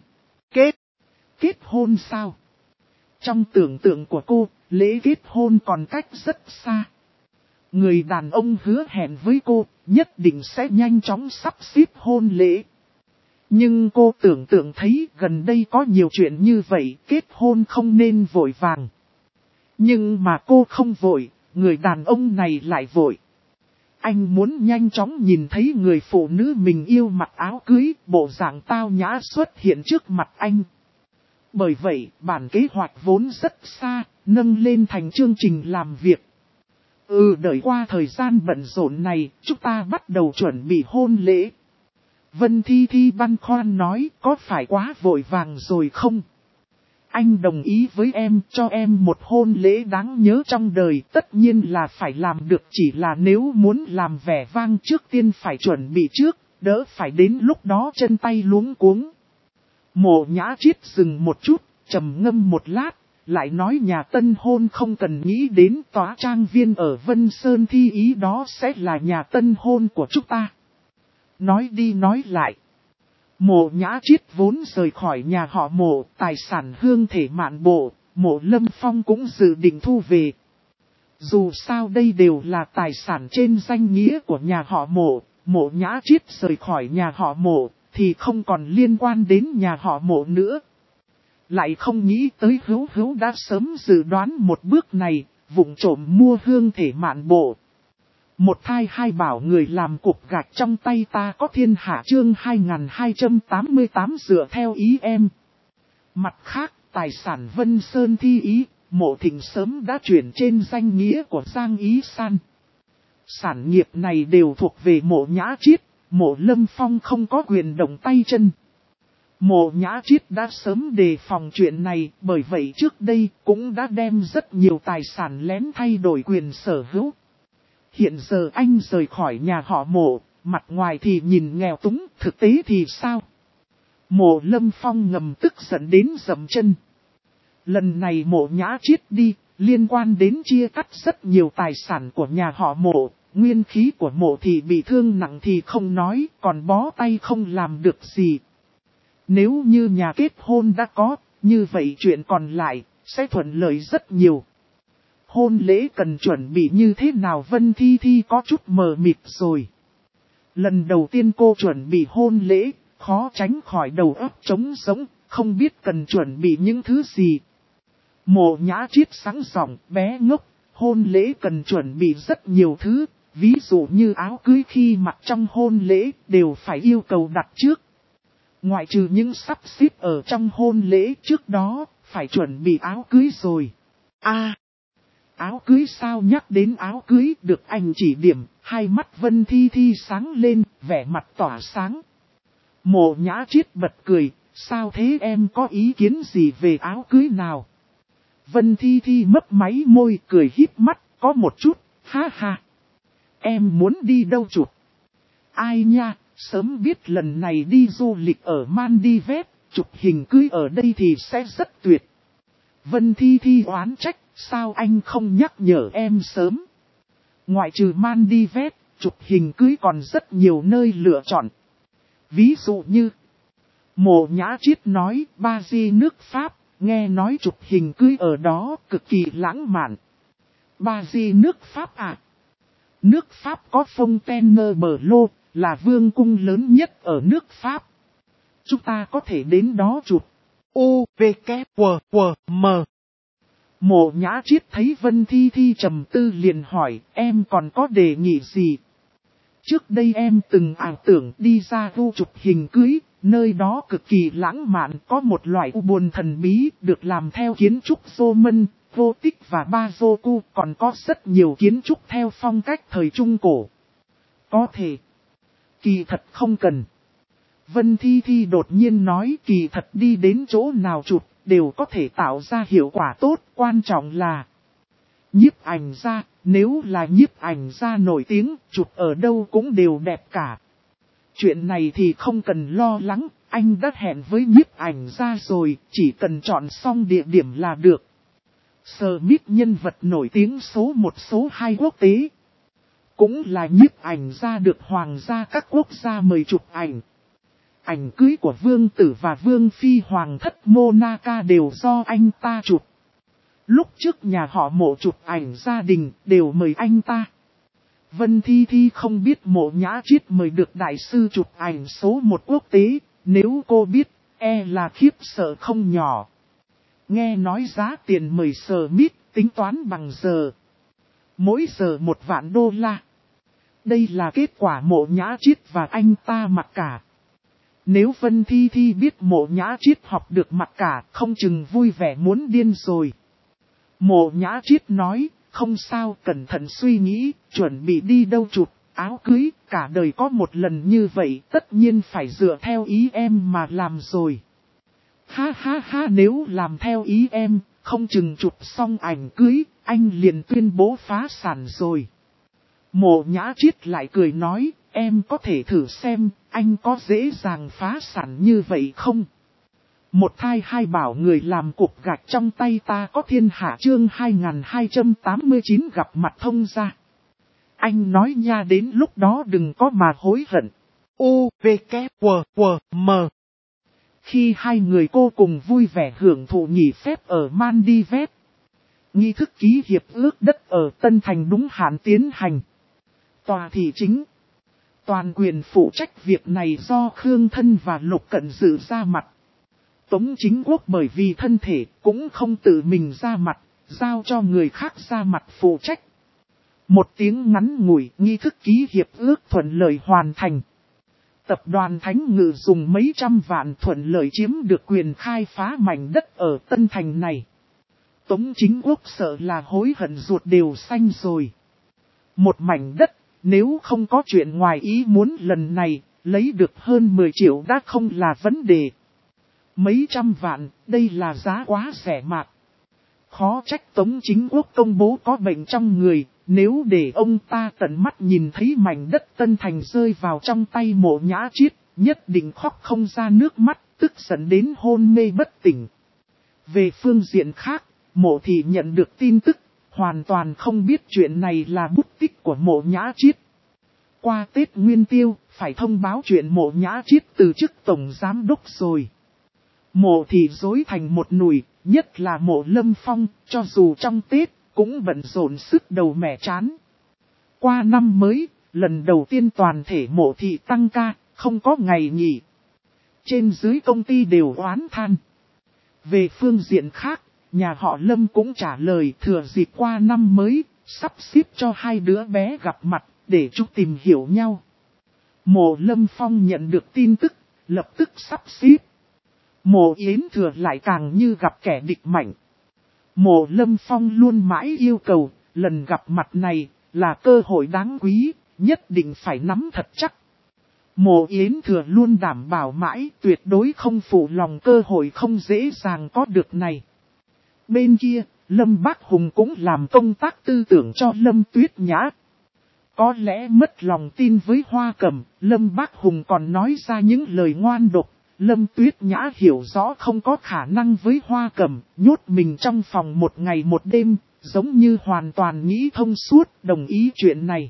Kết hôn sao? Trong tưởng tượng của cô, lễ kết hôn còn cách rất xa. Người đàn ông hứa hẹn với cô, nhất định sẽ nhanh chóng sắp xếp hôn lễ. Nhưng cô tưởng tượng thấy gần đây có nhiều chuyện như vậy, kết hôn không nên vội vàng. Nhưng mà cô không vội, người đàn ông này lại vội. Anh muốn nhanh chóng nhìn thấy người phụ nữ mình yêu mặc áo cưới, bộ dạng tao nhã xuất hiện trước mặt anh. Bởi vậy, bản kế hoạch vốn rất xa, nâng lên thành chương trình làm việc. Đợi qua thời gian bận rộn này, chúng ta bắt đầu chuẩn bị hôn lễ. Vân Thi Thi băn khoăn nói, có phải quá vội vàng rồi không? Anh đồng ý với em, cho em một hôn lễ đáng nhớ trong đời, tất nhiên là phải làm được, chỉ là nếu muốn làm vẻ vang trước tiên phải chuẩn bị trước, đỡ phải đến lúc đó chân tay luống cuống. Mộ Nhã Chiết dừng một chút, trầm ngâm một lát, lại nói nhà tân hôn không cần nghĩ đến tòa trang viên ở Vân Sơn Thi ý đó sẽ là nhà tân hôn của chúng ta. Nói đi nói lại. Mộ Nhã Chiết vốn rời khỏi nhà họ Mộ, tài sản hương thể mạn bộ, Mộ Lâm Phong cũng dự định thu về. Dù sao đây đều là tài sản trên danh nghĩa của nhà họ Mộ, Mộ Nhã Chiết rời khỏi nhà họ Mộ, thì không còn liên quan đến nhà họ Mộ nữa. Lại không nghĩ tới Hữu Hữu đã sớm dự đoán một bước này, vụng trộm mua hương thể mạn bộ. Một thai hai bảo người làm cục gạch trong tay ta có thiên hạ chương 2288 dựa theo ý em. Mặt khác, tài sản Vân Sơn thi ý, Mộ Thịnh sớm đã chuyển trên danh nghĩa của Giang Ý San. Sản nghiệp này đều thuộc về Mộ Nhã Chiết, Mộ Lâm Phong không có quyền động tay chân. Mộ Nhã Chiết đã sớm đề phòng chuyện này, bởi vậy trước đây cũng đã đem rất nhiều tài sản lén thay đổi quyền sở hữu. Hiện giờ anh rời khỏi nhà họ Mộ, mặt ngoài thì nhìn nghèo túng, thực tế thì sao? Mộ Lâm Phong ngầm tức giận đến dậm chân. Lần này Mộ Nhã Chiết đi, liên quan đến chia cắt rất nhiều tài sản của nhà họ Mộ, nguyên khí của Mộ thì bị thương nặng thì không nói, còn bó tay không làm được gì. Nếu như nhà kết hôn đã có, như vậy chuyện còn lại, sẽ thuận lợi rất nhiều. Hôn lễ cần chuẩn bị như thế nào Vân Thi Thi có chút mờ mịt rồi. Lần đầu tiên cô chuẩn bị hôn lễ, khó tránh khỏi đầu óc trống rỗng, không biết cần chuẩn bị những thứ gì. Mộ Nhã Chiết sáng giọng, bé ngốc, hôn lễ cần chuẩn bị rất nhiều thứ, ví dụ như áo cưới khi mặc trong hôn lễ đều phải yêu cầu đặt trước. Ngoại trừ những sắp xếp ở trong hôn lễ trước đó, phải chuẩn bị áo cưới rồi. Áo cưới sao nhắc đến áo cưới được anh chỉ điểm, hai mắt Vân Thi Thi sáng lên, vẻ mặt tỏa sáng. Mộ Nhã Chiết bật cười, sao thế em có ý kiến gì về áo cưới nào? Vân Thi Thi mấp máy môi cười híp mắt, có một chút, ha ha. Em muốn đi đâu chụp? Ai nha, sớm biết lần này đi du lịch ở Maldives, chụp hình cưới ở đây thì sẽ rất tuyệt. Vân Thi Thi oán trách, sao anh không nhắc nhở em sớm? Ngoại trừ Maldives, chụp hình cưới còn rất nhiều nơi lựa chọn. Ví dụ như, Mộ Nhã Chiết nói, Paris nước Pháp, nghe nói chụp hình cưới ở đó cực kỳ lãng mạn. Paris nước Pháp à? Nước Pháp có Fontainebleau, là vương cung lớn nhất ở nước Pháp. Chúng ta có thể đến đó chụp. U, V, K, W, W, M. Mộ Nhã Chiết thấy Vân Thi Thi trầm tư liền hỏi, em còn có đề nghị gì? Trước đây em từng ảo tưởng đi ra khu chụp hình cưới, nơi đó cực kỳ lãng mạn, có một loại u buồn thần bí được làm theo kiến trúc Roman, Gothic và Baroque, còn có rất nhiều kiến trúc theo phong cách thời Trung Cổ. Có thể. Kỳ thật không cần. Vân Thi Thi đột nhiên nói kỳ thật đi đến chỗ nào chụp, đều có thể tạo ra hiệu quả tốt, quan trọng là nhiếp ảnh gia, nếu là nhiếp ảnh gia nổi tiếng, chụp ở đâu cũng đều đẹp cả. Chuyện này thì không cần lo lắng, anh đã hẹn với nhiếp ảnh gia rồi, chỉ cần chọn xong địa điểm là được. Smith nhân vật nổi tiếng số 1 số 2 quốc tế. Cũng là nhiếp ảnh gia được hoàng gia các quốc gia mời chụp ảnh. Ảnh cưới của vương tử và vương phi hoàng thất Monaco đều do anh ta chụp. Lúc trước nhà họ Mộ chụp ảnh gia đình đều mời anh ta. Vân Thi Thi không biết Mộ Nhã Chiết mời được đại sư chụp ảnh số 1 quốc tế, nếu cô biết, là khiếp sợ không nhỏ. Nghe nói giá tiền mời Smith tính toán bằng giờ. Mỗi giờ $1,000,000. Đây là kết quả Mộ Nhã Chiết và anh ta mặc cả. Nếu Vân Thi Thi biết Mộ Nhã Chiết học được mặc cả, không chừng vui vẻ muốn điên rồi. Mộ Nhã Chiết nói, không sao, cẩn thận suy nghĩ, chuẩn bị đi đâu chụp, áo cưới, cả đời có một lần như vậy, tất nhiên phải dựa theo ý em mà làm rồi. Ha ha ha, nếu làm theo ý em, không chừng chụp xong ảnh cưới, anh liền tuyên bố phá sản rồi. Mộ Nhã Chiết lại cười nói, em có thể thử xem, anh có dễ dàng phá sản như vậy không? Một thai hai bảo người làm cục gạch trong tay ta có thiên hạ chương 2289 gặp mặt thông ra. Anh nói nha, đến lúc đó đừng có mà hối hận. U, V, K, W, W, M. Khi hai người cô cùng vui vẻ hưởng thụ nghỉ phép ở Maldives, nghi thức ký hiệp ước đất ở Tân Thành đúng hạn tiến hành. Tòa thị chính, toàn quyền phụ trách việc này do Khương Thân và Lục Cận Dự ra mặt. Tống Chính Quốc bởi vì thân thể cũng không tự mình ra mặt, giao cho người khác ra mặt phụ trách. Một tiếng ngắn ngủi, nghi thức ký hiệp ước thuận lợi hoàn thành. Tập đoàn Thánh Ngự dùng mấy trăm vạn thuận lợi chiếm được quyền khai phá mảnh đất ở Tân Thành này. Tống Chính Quốc sợ là hối hận ruột đều xanh rồi. Một mảnh đất, nếu không có chuyện ngoài ý muốn lần này, lấy được hơn 10 triệu đã không là vấn đề. Mấy trăm vạn, đây là giá quá rẻ mạt. Khó trách Tống Chính Quốc công bố có bệnh trong người, nếu để ông ta tận mắt nhìn thấy mảnh đất Tân Thành rơi vào trong tay Mộ Nhã Chiết, nhất định khóc không ra nước mắt, tức giận đến hôn mê bất tỉnh. Về phương diện khác, Mộ Thị nhận được tin tức, hoàn toàn không biết chuyện này là bút tích của Mộ Nhã Chiết. Qua Tết Nguyên Tiêu, phải thông báo chuyện Mộ Nhã Chiết từ chức tổng giám đốc rồi. Mộ Thị rối thành một nùi, nhất là Mộ Lâm Phong, cho dù trong Tết, cũng bận rộn sức đầu mẻ chán. Qua năm mới, lần đầu tiên toàn thể Mộ Thị tăng ca, không có ngày nghỉ. Trên dưới công ty đều oán than. Về phương diện khác, nhà họ Lâm cũng trả lời thừa dịp qua năm mới, sắp xếp cho hai đứa bé gặp mặt, để chúng tìm hiểu nhau. Mộ Lâm Phong nhận được tin tức, lập tức sắp xếp. Mộ Yến Thừa lại càng như gặp kẻ địch mạnh. Mộ Lâm Phong luôn mãi yêu cầu, lần gặp mặt này là cơ hội đáng quý, nhất định phải nắm thật chắc. Mộ Yến Thừa luôn đảm bảo mãi tuyệt đối không phụ lòng cơ hội không dễ dàng có được này. Bên kia, Lâm Bác Hùng cũng làm công tác tư tưởng cho Lâm Tuyết Nhã. Có lẽ mất lòng tin với Hoa Cẩm, Lâm Bác Hùng còn nói ra những lời ngoan độc. Lâm Tuyết Nhã hiểu rõ không có khả năng với Hoa Cẩm, nhốt mình trong phòng một ngày một đêm, giống như hoàn toàn nghĩ thông suốt, đồng ý chuyện này.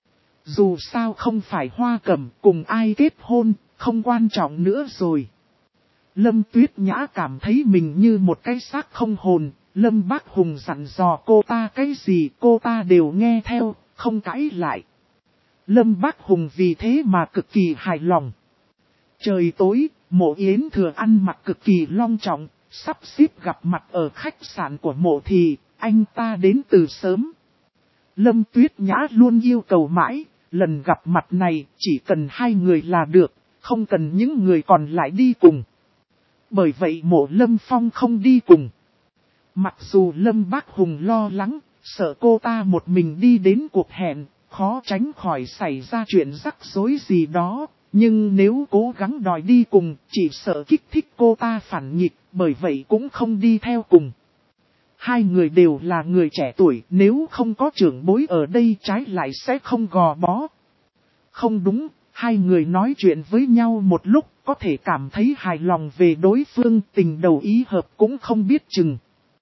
Dù sao không phải Hoa Cẩm cùng ai kết hôn, không quan trọng nữa rồi. Lâm Tuyết Nhã cảm thấy mình như một cái xác không hồn, Lâm Bác Hùng dặn dò cô ta cái gì cô ta đều nghe theo, không cãi lại. Lâm Bác Hùng vì thế mà cực kỳ hài lòng. Trời tối, Mộ Yến Thừa ăn mặc cực kỳ long trọng, sắp xếp gặp mặt ở khách sạn của Mộ Thị, anh ta đến từ sớm. Lâm Tuyết Nhã luôn yêu cầu mãi, lần gặp mặt này chỉ cần hai người là được, không cần những người còn lại đi cùng. Bởi vậy Mộ Lâm Phong không đi cùng. Mặc dù Lâm Bác Hùng lo lắng, sợ cô ta một mình đi đến cuộc hẹn, khó tránh khỏi xảy ra chuyện rắc rối gì đó. Nhưng nếu cố gắng đòi đi cùng, chỉ sợ kích thích cô ta phản nghịch, bởi vậy cũng không đi theo cùng. Hai người đều là người trẻ tuổi, nếu không có trưởng bối ở đây trái lại sẽ không gò bó. Không đúng, hai người nói chuyện với nhau một lúc, có thể cảm thấy hài lòng về đối phương, tình đầu ý hợp cũng không biết chừng.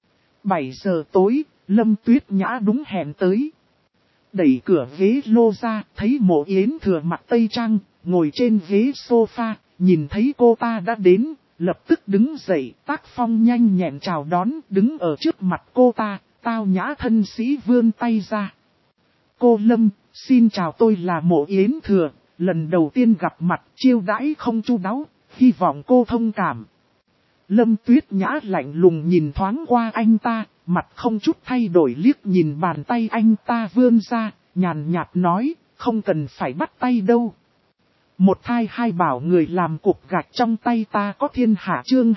7 giờ tối, Lâm Tuyết Nhã đúng hẹn tới. Đẩy cửa ghế lô ra, thấy Mộ Yến Thừa mặc tây trang, ngồi trên ghế sofa, nhìn thấy cô ta đã đến, lập tức đứng dậy, tác phong nhanh nhẹn chào đón, đứng ở trước mặt cô ta, tao nhã thân sĩ vươn tay ra. Cô Lâm, xin chào, tôi là Mộ Yến Thừa, lần đầu tiên gặp mặt, chiêu đãi không chu đáo, hy vọng cô thông cảm. Lâm Tuyết Nhã lạnh lùng nhìn thoáng qua anh ta, mặt không chút thay đổi liếc nhìn bàn tay anh ta vươn ra, nhàn nhạt nói, không cần phải bắt tay đâu. Một thai hai bảo người làm cục gạch trong tay ta có thiên hạ chương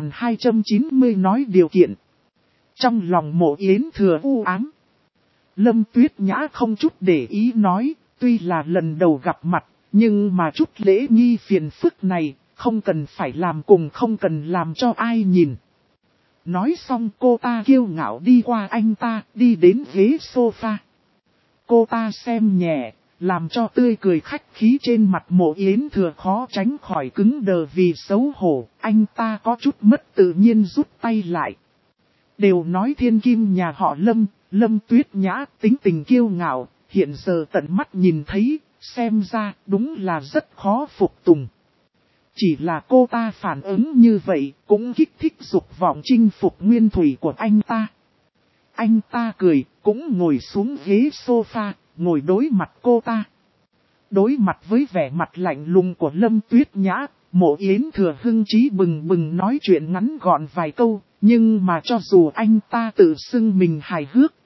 2290 nói điều kiện. Trong lòng Mộ Yến Thừa u ám. Lâm Tuyết Nhã không chút để ý nói, tuy là lần đầu gặp mặt, nhưng mà chút lễ nghi phiền phức này, không cần phải làm cùng không cần làm cho ai nhìn. Nói xong cô ta kiêu ngạo đi qua anh ta, đi đến ghế sofa. Cô ta xem nhẹ, làm cho tươi cười khách khí trên mặt Mộ Yến Thừa khó tránh khỏi cứng đờ vì xấu hổ, anh ta có chút mất tự nhiên rút tay lại. Đều nói thiên kim nhà họ Lâm, Lâm Tuyết Nhã tính tình kiêu ngạo, hiện giờ tận mắt nhìn thấy, xem ra đúng là rất khó phục tùng. Chỉ là cô ta phản ứng như vậy, cũng kích thích dục vọng chinh phục nguyên thủy của anh ta. Anh ta cười, cũng ngồi xuống ghế sofa, ngồi đối mặt cô ta. Đối mặt với vẻ mặt lạnh lùng của Lâm Tuyết Nhã, Mộ Yến Thừa hưng trí bừng bừng nói chuyện ngắn gọn vài câu, nhưng mà cho dù anh ta tự xưng mình hài hước,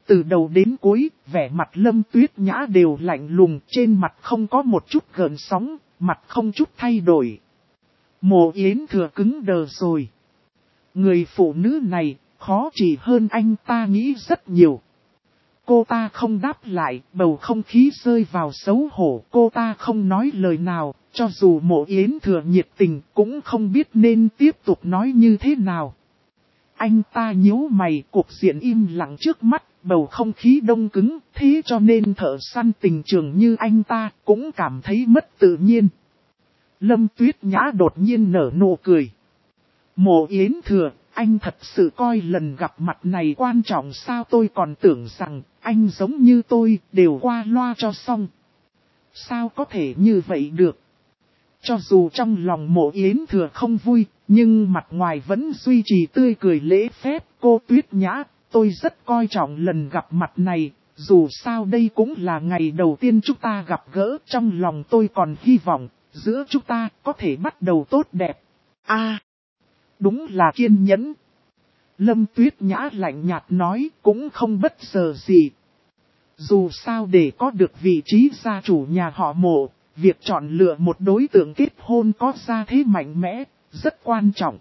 từ đầu đến cuối, vẻ mặt Lâm Tuyết Nhã đều lạnh lùng, trên mặt không có một chút gợn sóng, mặt không chút thay đổi. Mộ Yến Thừa cứng đờ rồi. Người phụ nữ này, khó chỉ hơn anh ta nghĩ rất nhiều. Cô ta không đáp lại, bầu không khí rơi vào xấu hổ, cô ta không nói lời nào, cho dù Mộ Yến Thừa nhiệt tình cũng không biết nên tiếp tục nói như thế nào. Anh ta nhíu mày, cuộc diện im lặng trước mắt, bầu không khí đông cứng, thế cho nên thợ săn tình trường như anh ta cũng cảm thấy mất tự nhiên. Lâm Tuyết Nhã đột nhiên nở nụ cười. Mộ Yến Thừa, anh thật sự coi lần gặp mặt này quan trọng sao, tôi còn tưởng rằng anh giống như tôi đều qua loa cho xong. Sao có thể như vậy được? Cho dù trong lòng Mộ Yến Thừa không vui, nhưng mặt ngoài vẫn duy trì tươi cười lễ phép. Cô Tuyết Nhã, tôi rất coi trọng lần gặp mặt này, dù sao đây cũng là ngày đầu tiên chúng ta gặp gỡ, trong lòng tôi còn hy vọng giữa chúng ta có thể bắt đầu tốt đẹp. Đúng là kiên nhẫn. Lâm Tuyết Nhã lạnh nhạt nói, cũng không bất giờ gì. Dù sao để có được vị trí gia chủ nhà họ Mộ, việc chọn lựa một đối tượng kết hôn có gia thế mạnh mẽ, rất quan trọng.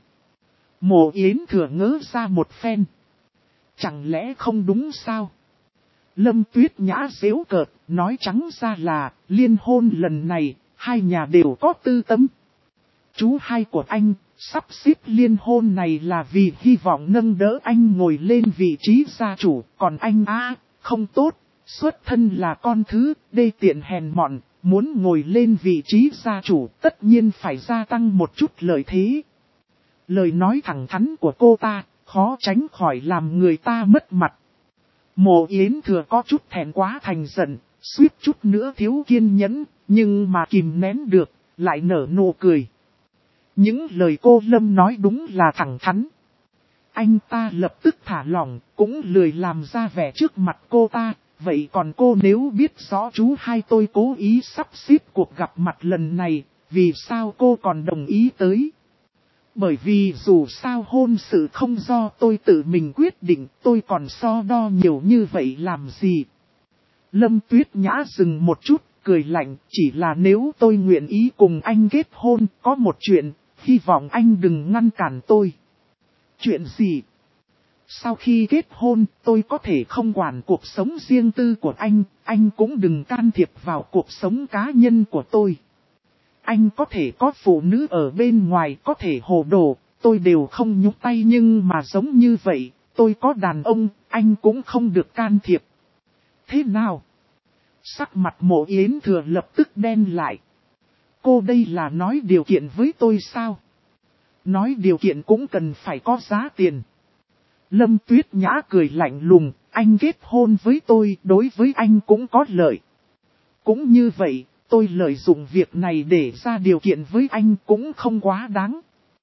Mộ Yến Thừa ngớ ra một phen. Chẳng lẽ không đúng sao? Lâm Tuyết Nhã giễu cợt, nói trắng ra là, liên hôn lần này, hai nhà đều có tư tâm. Chú hai của anh, sắp xếp liên hôn này là vì hy vọng nâng đỡ anh ngồi lên vị trí gia chủ, còn anh không tốt, xuất thân là con thứ, đê tiện hèn mọn, muốn ngồi lên vị trí gia chủ tất nhiên phải gia tăng một chút lợi thế. Lời nói thẳng thắn của cô ta, khó tránh khỏi làm người ta mất mặt. Mộ Yến Thừa có chút thẹn quá thành giận, suýt chút nữa thiếu kiên nhẫn, nhưng mà kìm nén được, lại nở nụ cười. Những lời cô Lâm nói đúng là thẳng thắn. Anh ta lập tức thả lỏng, cũng lười làm ra vẻ trước mặt cô ta. Vậy còn cô nếu biết rõ chú hai tôi cố ý sắp xếp cuộc gặp mặt lần này, vì sao cô còn đồng ý tới? Bởi vì dù sao hôn sự không do tôi tự mình quyết định, tôi còn so đo nhiều như vậy làm gì? Lâm Tuyết Nhã dừng một chút, cười lạnh, chỉ là nếu tôi nguyện ý cùng anh kết hôn, có một chuyện, hy vọng anh đừng ngăn cản tôi. Chuyện gì? Sau khi kết hôn, tôi có thể không quản cuộc sống riêng tư của anh cũng đừng can thiệp vào cuộc sống cá nhân của tôi. Anh có thể có phụ nữ ở bên ngoài, có thể hồ đồ, tôi đều không nhúc tay, nhưng mà giống như vậy, tôi có đàn ông, anh cũng không được can thiệp. Thế nào? Sắc mặt Mộ Yến Thừa lập tức đen lại. Cô đây là nói điều kiện với tôi sao? Nói điều kiện cũng cần phải có giá tiền. Lâm Tuyết Nhã cười lạnh lùng, anh kết hôn với tôi, đối với anh cũng có lợi. Cũng như vậy, tôi lợi dụng việc này để ra điều kiện với anh cũng không quá đáng.